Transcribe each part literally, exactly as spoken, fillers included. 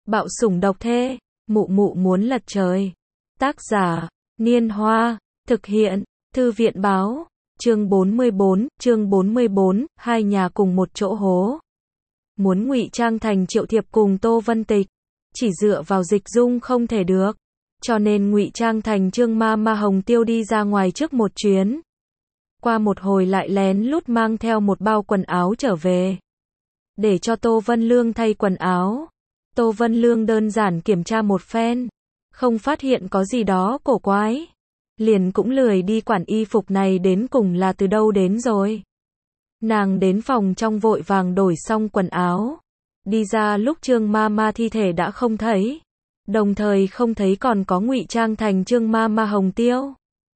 Bạo sủng độc thê, mụ mụ muốn lật trời. Tác giả, Niên Hoa, thực hiện, Thư viện báo, chương bốn mươi bốn, chương bốn mươi bốn, hai nhà cùng một chỗ hố. Muốn ngụy trang thành Triệu Thiệp cùng Tô Vân Tịch, chỉ dựa vào dịch dung không thể được, cho nên ngụy trang thành Trương Ma Ma Hồng Tiêu đi ra ngoài trước một chuyến. Qua một hồi lại lén lút mang theo một bao quần áo trở về, để cho Tô Vân Lương thay quần áo. Tô Vân Lương đơn giản kiểm tra một phen, không phát hiện có gì đó cổ quái, liền cũng lười đi quản y phục này đến cùng là từ đâu đến rồi. Nàng đến phòng trong vội vàng đổi xong quần áo, đi ra lúc Trương Ma Ma thi thể đã không thấy, đồng thời không thấy còn có ngụy trang thành Trương Ma Ma Hồng Tiêu.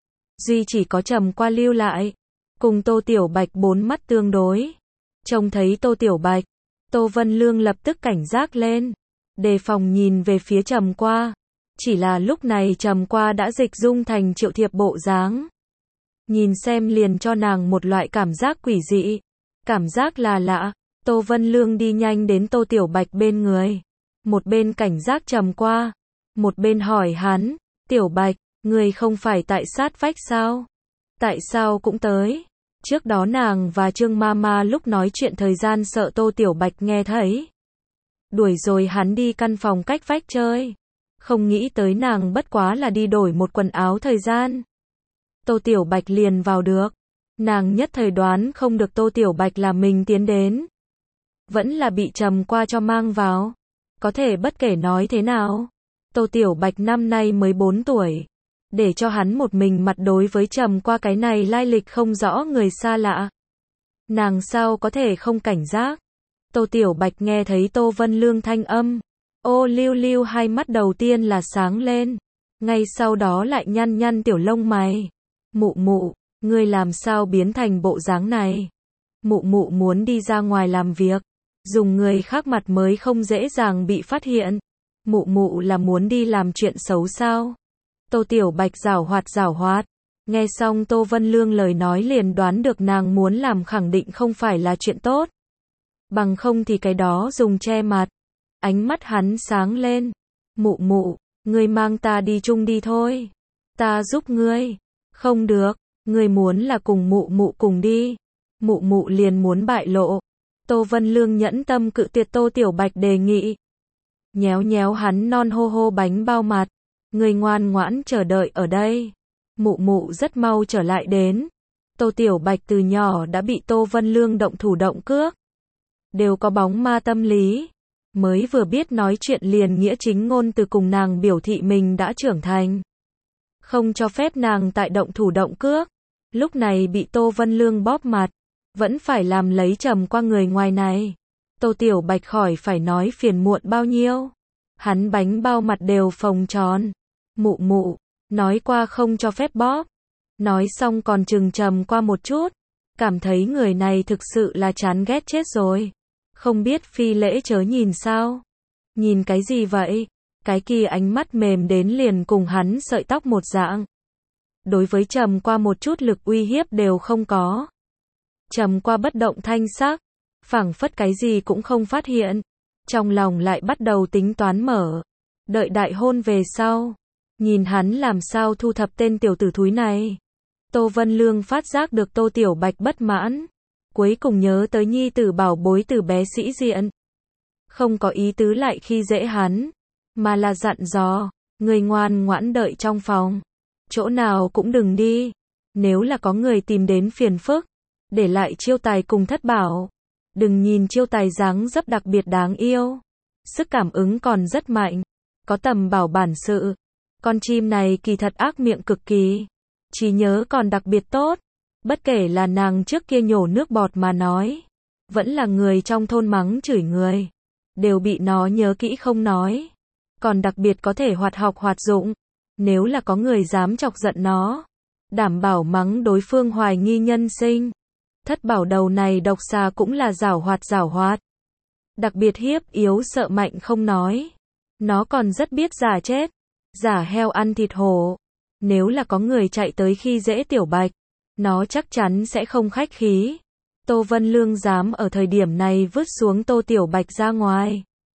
Duy chỉ có Trầm Qua lưu lại, cùng Tô Tiểu Bạch bốn mắt tương đối. Trông thấy Tô Tiểu Bạch, Tô Vân Lương lập tức cảnh giác lên, đề phòng nhìn về phía Trầm Qua. Chỉ là lúc này Trầm Qua đã dịch dung thành Triệu Thiệp bộ dáng. Nhìn xem liền cho nàng một loại cảm giác quỷ dị, cảm giác là lạ. Tô Vân Lương đi nhanh đến Tô Tiểu Bạch bên người, một bên cảnh giác Trầm Qua, một bên hỏi hắn, Tiểu Bạch, người không phải tại sát vách sao? Tại sao cũng tới? Trước đó nàng và Trương Ma Ma lúc nói chuyện thời gian sợ Tô Tiểu Bạch nghe thấy, đuổi rồi hắn đi căn phòng cách vách chơi. Không nghĩ tới nàng bất quá là đi đổi một quần áo thời gian, Tô Tiểu Bạch liền vào được. Nàng nhất thời đoán không được Tô Tiểu Bạch là mình tiến đến, vẫn là bị Trầm Qua cho mang vào. Có thể bất kể nói thế nào, Tô Tiểu Bạch năm nay mới bốn tuổi, để cho hắn một mình mặt đối với Trầm Qua cái này lai lịch không rõ người xa lạ, nàng sao có thể không cảnh giác. Tô Tiểu Bạch nghe thấy Tô Vân Lương thanh âm, ô lưu lưu hai mắt đầu tiên là sáng lên, ngay sau đó lại nhăn nhăn tiểu lông mày. Mụ mụ, ngươi làm sao biến thành bộ dáng này? Mụ mụ muốn đi ra ngoài làm việc, dùng người khác mặt mới không dễ dàng bị phát hiện. Mụ mụ là muốn đi làm chuyện xấu sao? Tô Tiểu Bạch giảo hoạt giảo hoạt. Nghe xong Tô Vân Lương lời nói liền đoán được nàng muốn làm khẳng định không phải là chuyện tốt. Bằng không thì cái đó dùng che mặt. Ánh mắt hắn sáng lên. Mụ mụ, ngươi mang ta đi chung đi thôi. Ta giúp ngươi. Không được, ngươi muốn là cùng mụ mụ cùng đi. Mụ mụ liền muốn bại lộ. Tô Vân Lương nhẫn tâm cự tuyệt Tô Tiểu Bạch đề nghị. Nhéo nhéo hắn non hô hô bánh bao mặt. Ngươi ngoan ngoãn chờ đợi ở đây. Mụ mụ rất mau trở lại đến. Tô Tiểu Bạch từ nhỏ đã bị Tô Vân Lương động thủ động cước, đều có bóng ma tâm lý. Mới vừa biết nói chuyện liền nghĩa chính ngôn từ cùng nàng biểu thị mình đã trưởng thành, không cho phép nàng tại động thủ động cước. Lúc này bị Tô Vân Lương bóp mặt, vẫn phải làm lấy Trầm Qua người ngoài này. Tô Tiểu Bạch khỏi phải nói phiền muộn bao nhiêu. Hắn bánh bao mặt đều phồng tròn. Mụ mụ, nói qua không cho phép bóp. Nói xong còn chừng Trầm Qua một chút, cảm thấy người này thực sự là chán ghét chết rồi. Không biết phi lễ chớ nhìn sao? Nhìn cái gì vậy? Cái kia ánh mắt mềm đến liền cùng hắn sợi tóc một dạng. Đối với Trầm Qua một chút lực uy hiếp đều không có. Trầm Qua bất động thanh sắc, phảng phất cái gì cũng không phát hiện. Trong lòng lại bắt đầu tính toán mở. Đợi đại hôn về sau, nhìn hắn làm sao thu thập tên tiểu tử thúi này. Tô Vân Lương phát giác được Tô Tiểu Bạch bất mãn, cuối cùng nhớ tới nhi tử bảo bối từ bé sĩ diện. Không có ý tứ lại khi dễ hắn, mà là dặn dò, người ngoan ngoãn đợi trong phòng, chỗ nào cũng đừng đi. Nếu là có người tìm đến phiền phức, để lại chiêu tài cùng thất bảo. Đừng nhìn chiêu tài dáng dấp đặc biệt đáng yêu, sức cảm ứng còn rất mạnh, có tầm bảo bản sự. Con chim này kỳ thật ác miệng cực kỳ, trí nhớ còn đặc biệt tốt. Bất kể là nàng trước kia nhổ nước bọt mà nói, vẫn là người trong thôn mắng chửi người, đều bị nó nhớ kỹ không nói. Còn đặc biệt có thể hoạt học hoạt dụng. Nếu là có người dám chọc giận nó, đảm bảo mắng đối phương hoài nghi nhân sinh. Thất bảo đầu này độc xà cũng là giảo hoạt giảo hoạt, đặc biệt hiếp yếu sợ mạnh không nói, nó còn rất biết giả chết, giả heo ăn thịt hổ. Nếu là có người chạy tới khi dễ Tiểu Bạch, nó chắc chắn sẽ không khách khí. Tô Vân Lương dám ở thời điểm này vứt xuống Tô Tiểu Bạch ra ngoài,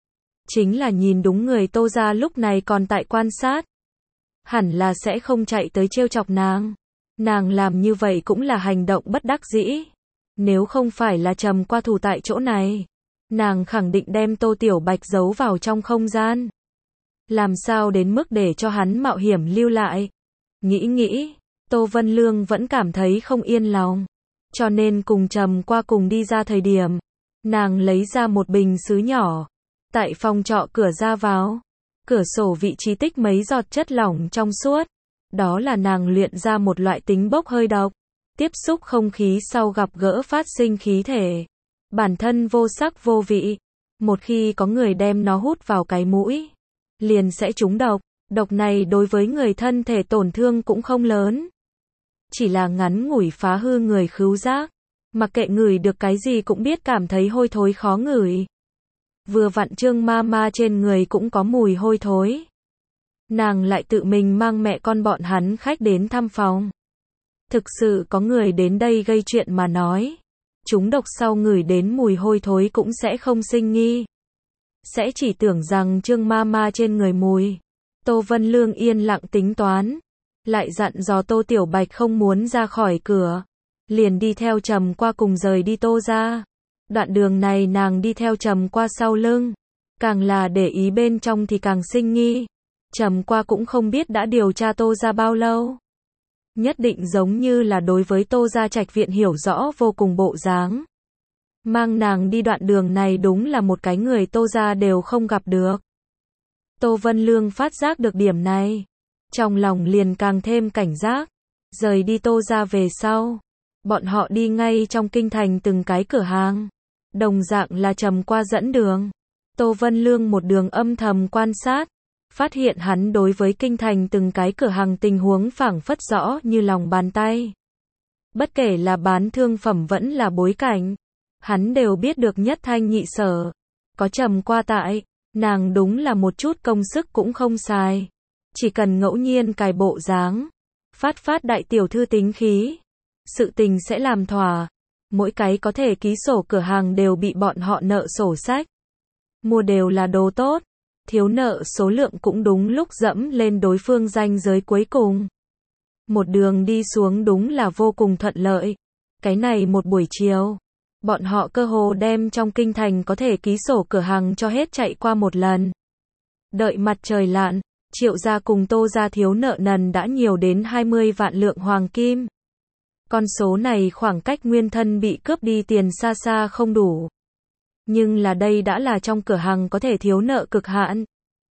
chính là nhìn đúng người Tô gia lúc này còn tại quan sát. Hẳn là sẽ không chạy tới trêu chọc nàng. Nàng làm như vậy cũng là hành động bất đắc dĩ. Nếu không phải là Trầm Qua thủ tại chỗ này, nàng khẳng định đem Tô Tiểu Bạch giấu vào trong không gian. Làm sao đến mức để cho hắn mạo hiểm lưu lại. Nghĩ nghĩ, Tô Vân Lương vẫn cảm thấy không yên lòng. Cho nên cùng Trầm Qua cùng đi ra thời điểm, nàng lấy ra một bình sứ nhỏ. Tại phòng trọ cửa ra vào, cửa sổ vị trí tích mấy giọt chất lỏng trong suốt. Đó là nàng luyện ra một loại tính bốc hơi độc. Tiếp xúc không khí sau gặp gỡ phát sinh khí thể. Bản thân vô sắc vô vị. Một khi có người đem nó hút vào cái mũi, liền sẽ trúng độc. Độc này đối với người thân thể tổn thương cũng không lớn. Chỉ là ngắn ngủi phá hư người khứu giác. Mặc kệ ngửi được cái gì cũng biết cảm thấy hôi thối khó ngửi. Vừa vặn Trương ma ma trên người cũng có mùi hôi thối. Nàng lại tự mình mang mẹ con bọn hắn khách đến thăm phòng. Thực sự có người đến đây gây chuyện mà nói. Chúng độc sau ngửi đến mùi hôi thối cũng sẽ không sinh nghi. Sẽ chỉ tưởng rằng Trương ma ma trên người mùi. Tô Vân Lương yên lặng tính toán. Lại dặn dò Tô Tiểu Bạch không muốn ra khỏi cửa. Liền đi theo Trầm Qua cùng rời đi Tô ra. Đoạn đường này nàng đi theo Trầm Qua sau lưng. Càng là để ý bên trong thì càng sinh nghi. Trầm Qua cũng không biết đã điều tra Tô ra bao lâu. Nhất định giống như là đối với Tô gia trạch viện hiểu rõ vô cùng bộ dáng. Mang nàng đi đoạn đường này đúng là một cái người Tô gia đều không gặp được. Tô Vân Lương phát giác được điểm này. Trong lòng liền càng thêm cảnh giác. Rời đi Tô gia về sau. Bọn họ đi ngay trong kinh thành từng cái cửa hàng. Đồng dạng là Trầm Qua dẫn đường. Tô Vân Lương một đường âm thầm quan sát. Phát hiện hắn đối với kinh thành từng cái cửa hàng tình huống phảng phất rõ như lòng bàn tay. Bất kể là bán thương phẩm vẫn là bối cảnh. Hắn đều biết được nhất thanh nhị sở. Có Trầm Qua tại, nàng đúng là một chút công sức cũng không xài. Chỉ cần ngẫu nhiên cài bộ dáng. Phát phát đại tiểu thư tính khí. Sự tình sẽ làm thỏa. Mỗi cái có thể ký sổ cửa hàng đều bị bọn họ nợ sổ sách. Mua đều là đồ tốt. Thiếu nợ số lượng cũng đúng lúc dẫm lên đối phương ranh giới cuối cùng. Một đường đi xuống đúng là vô cùng thuận lợi. Cái này một buổi chiều, bọn họ cơ hồ đem trong kinh thành có thể ký sổ cửa hàng cho hết chạy qua một lần. Đợi mặt trời lặn, Triệu gia cùng Tô gia thiếu nợ nần đã nhiều đến hai mươi vạn lượng hoàng kim. Con số này khoảng cách nguyên thân bị cướp đi tiền xa xa không đủ. Nhưng là đây đã là trong cửa hàng có thể thiếu nợ cực hạn.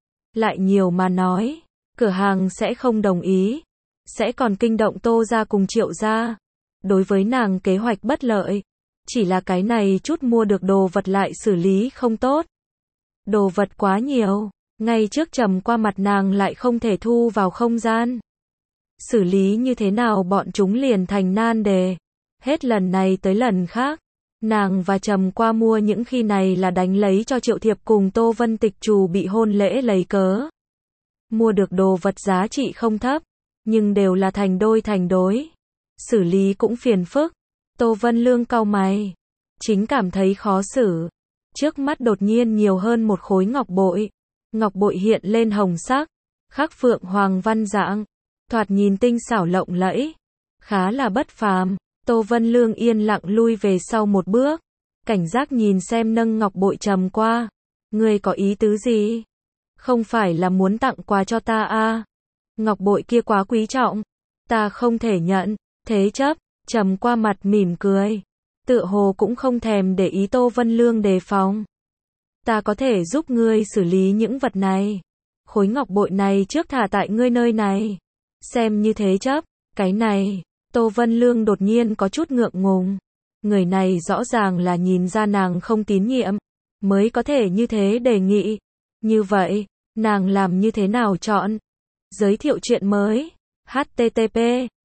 Lại nhiều mà nói, cửa hàng sẽ không đồng ý. Sẽ còn kinh động Tô gia cùng Triệu gia. Đối với nàng kế hoạch bất lợi. Chỉ là cái này chút mua được đồ vật lại xử lý không tốt. Đồ vật quá nhiều. Ngay trước Trầm Qua mặt nàng lại không thể thu vào không gian. Xử lý như thế nào bọn chúng liền thành nan đề. Hết lần này tới lần khác. Nàng và Trầm Qua mua những khi này là đánh lấy cho Triệu Thiệp cùng Tô Vân Tịch trù bị hôn lễ lấy cớ. Mua được đồ vật giá trị không thấp. Nhưng đều là thành đôi thành đối. Xử lý cũng phiền phức. Tô Vân Lương cau mày. Chính cảm thấy khó xử. Trước mắt đột nhiên nhiều hơn một khối ngọc bội. Ngọc bội hiện lên hồng sắc. Khắc phượng hoàng văn dạng. Thoạt nhìn tinh xảo lộng lẫy. Khá là bất phàm. Tô Vân Lương yên lặng lui về sau một bước. Cảnh giác nhìn xem nâng ngọc bội Trầm Qua. Ngươi có ý tứ gì? Không phải là muốn tặng quà cho ta à? Ngọc bội kia quá quý trọng. Ta không thể nhận. Thế chấp. Trầm Qua mặt mỉm cười. Tựa hồ cũng không thèm để ý Tô Vân Lương đề phòng. Ta có thể giúp ngươi xử lý những vật này. Khối ngọc bội này trước thả tại ngươi nơi này. Xem như thế chấp. Cái này. Tô Vân Lương đột nhiên có chút ngượng ngùng. Người này rõ ràng là nhìn ra nàng không tín nhiệm. Mới có thể như thế đề nghị. Như vậy, nàng làm như thế nào chọn? Giới thiệu chuyện mới. H T T P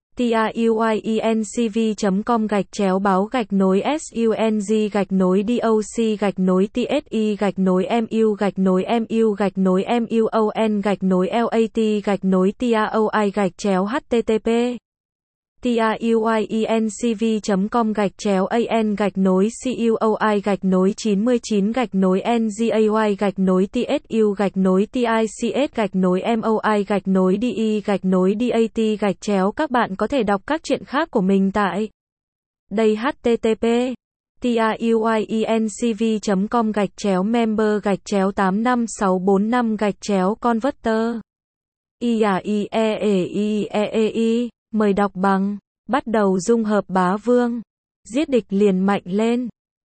truyencv chấm com gạch chéo báo gạch nối sung gạch nối doc gạch nối tsi gạch nối mu gạch nối mu gạch nối muon gạch nối lat gạch nối taoi gạch chéo http tuyuyencv chấm com gạch chéo an gạch nối cuoi gạch nối chín mươi chín gạch nối ngay gạch nối tsu gạch nối tics gạch nối moi gạch nối de gạch nối dat gạch chéo. Các bạn có thể đọc các truyện khác của mình tại đây http tuyuyencv chấm com gạch chéo member gạch chéo tám năm sáu bốn năm gạch chéo converter i a i e e i e e i. Mời đọc bằng. Bắt đầu dung hợp bá vương, giết địch liền mạnh lên.